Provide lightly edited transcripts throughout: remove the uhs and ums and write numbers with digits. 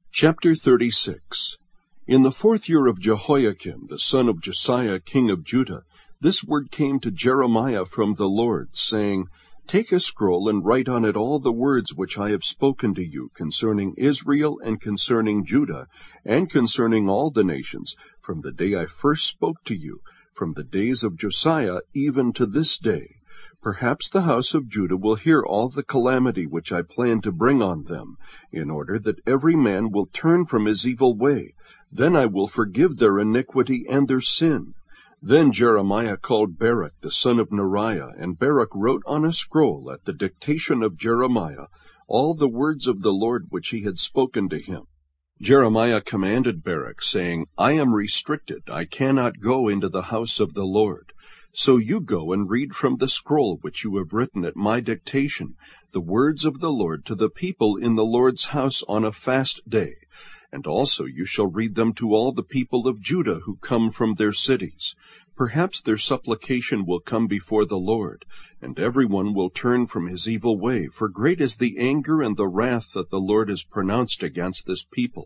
Chapter 36. In the 4th year of Jehoiakim, the son of Josiah, king of Judah, this word came to Jeremiah from the Lord, saying, Take a scroll and write on it all the words which I have spoken to you concerning Israel and concerning Judah, and concerning all the nations, from the day I first spoke to you, from the days of Josiah even to this day. Perhaps the house of Judah will hear all the calamity which I plan to bring on them, in order that every man will turn from his evil way. Then I will forgive their iniquity and their sin. Then Jeremiah called Baruch the son of Neriah, and Baruch wrote on a scroll at the dictation of Jeremiah all the words of the Lord which he had spoken to him. Jeremiah commanded Baruch, saying, I am restricted, I cannot go into the house of the Lord. So you go and read from the scroll which you have written at my dictation the words of the Lord to the people in the Lord's house on a fast day. And also you shall read them to all the people of Judah who come from their cities. Perhaps their supplication will come before the Lord, and everyone will turn from his evil way, for great is the anger and the wrath that the Lord has pronounced against this people.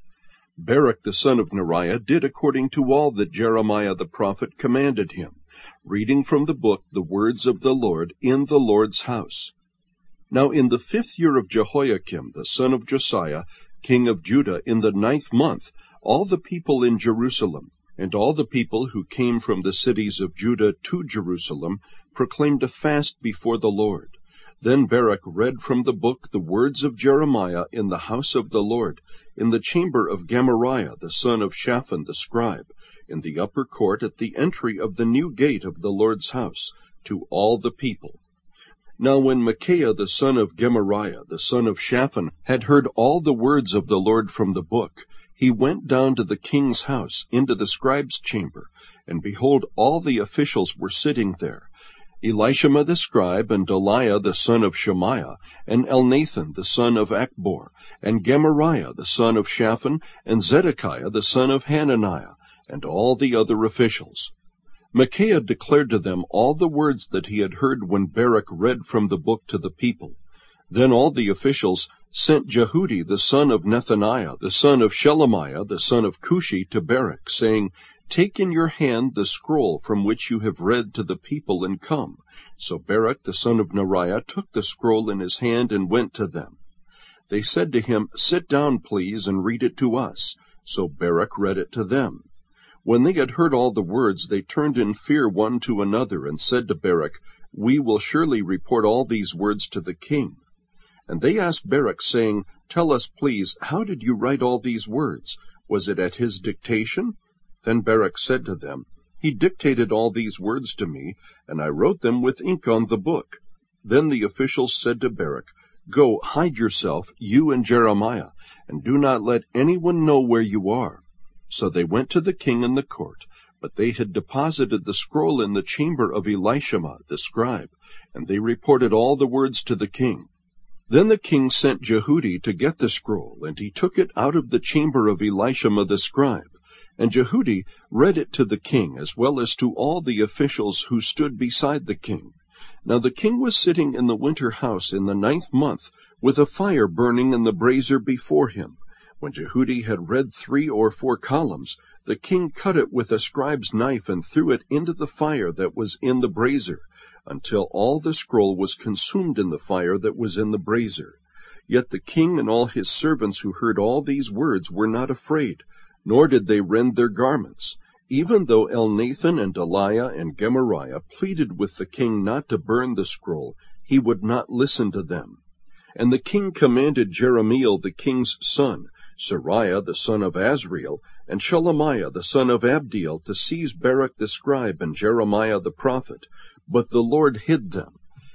Baruch the son of Neriah did according to all that Jeremiah the prophet commanded him, reading from the book the words of the Lord in the Lord's house. Now in the 5th year of Jehoiakim, the son of Josiah, king of Judah, in the 9th month, all the people in Jerusalem, and all the people who came from the cities of Judah to Jerusalem, proclaimed a fast before the Lord. Then Baruch read from the book the words of Jeremiah in the house of the Lord, in the chamber of Gemariah the son of Shaphan the scribe, in the upper court at the entry of the new gate of the Lord's house, to all the people. Now when Micaiah the son of Gemariah the son of Shaphan had heard all the words of the Lord from the book, he went down to the king's house, into the scribe's chamber, and behold, all the officials were sitting there, Elishama the scribe, and Delaiah the son of Shemaiah, and Elnathan the son of Achbor, and Gemariah the son of Shaphan, and Zedekiah the son of Hananiah, and all the other officials. Micaiah declared to them all the words that he had heard when Baruch read from the book to the people. Then all the officials sent Jehudi the son of Nethaniah, the son of Shelemiah, the son of Cushi, to Baruch, saying, Take in your hand the scroll from which you have read to the people, and come. So Baruch the son of Neriah took the scroll in his hand and went to them. They said to him, Sit down, please, and read it to us. So Baruch read it to them. When they had heard all the words, they turned in fear one to another, and said to Baruch, We will surely report all these words to the king. And they asked Baruch, saying, Tell us, please, how did you write all these words? Was it at his dictation? Then Baruch said to them, He dictated all these words to me, and I wrote them with ink on the book. Then the officials said to Baruch, Go, hide yourself, you and Jeremiah, and do not let anyone know where you are. So they went to the king in the court, but they had deposited the scroll in the chamber of Elishama the scribe, and they reported all the words to the king. Then the king sent Jehudi to get the scroll, and he took it out of the chamber of Elishama the scribe. And Jehudi read it to the king, as well as to all the officials who stood beside the king. Now the king was sitting in the winter house in the 9th month, with a fire burning in the brazier before him. When Jehudi had read 3 or 4 columns, the king cut it with a scribe's knife and threw it into the fire that was in the brazier, until all the scroll was consumed in the fire that was in the brazier. Yet the king and all his servants who heard all these words were not afraid, nor did they rend their garments. Even though Elnathan and Delaiah and Gemariah pleaded with the king not to burn the scroll, he would not listen to them. And the king commanded Jerahmeel the king's son, Seraiah the son of Azriel, and Shelemiah the son of Abdiel to seize Baruch the scribe and Jeremiah the prophet, but the Lord hid them.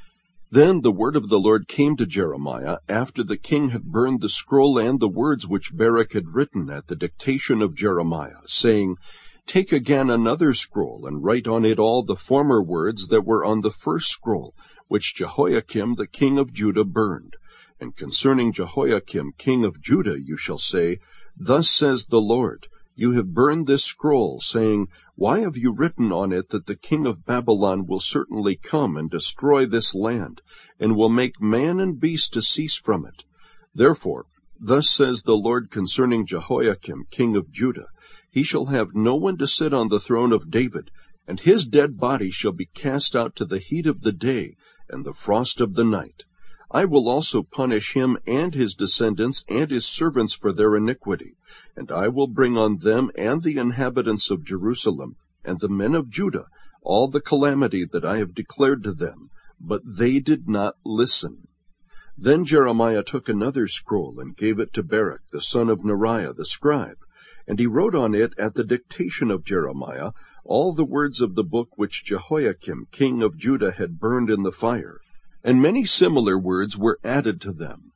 Then the word of the Lord came to Jeremiah, after the king had burned the scroll and the words which Baruch had written at the dictation of Jeremiah, saying, Take again another scroll, and write on it all the former words that were on the first scroll, which Jehoiakim the king of Judah burned. And concerning Jehoiakim king of Judah you shall say, Thus says the Lord, You have burned this scroll, saying, Why have you written on it that the king of Babylon will certainly come and destroy this land, and will make man and beast to cease from it? Therefore Thus says the Lord concerning Jehoiakim, king of Judah, he shall have no one to sit on the throne of David, and his dead body shall be cast out to the heat of the day and the frost of the night. I will also punish him and his descendants and his servants for their iniquity, and I will bring on them and the inhabitants of Jerusalem and the men of Judah all the calamity that I have declared to them, but they did not listen. Then Jeremiah took another scroll and gave it to Baruch, the son of Neriah, the scribe, and he wrote on it at the dictation of Jeremiah all the words of the book which Jehoiakim, king of Judah, had burned in the fire. And many similar words were added to them.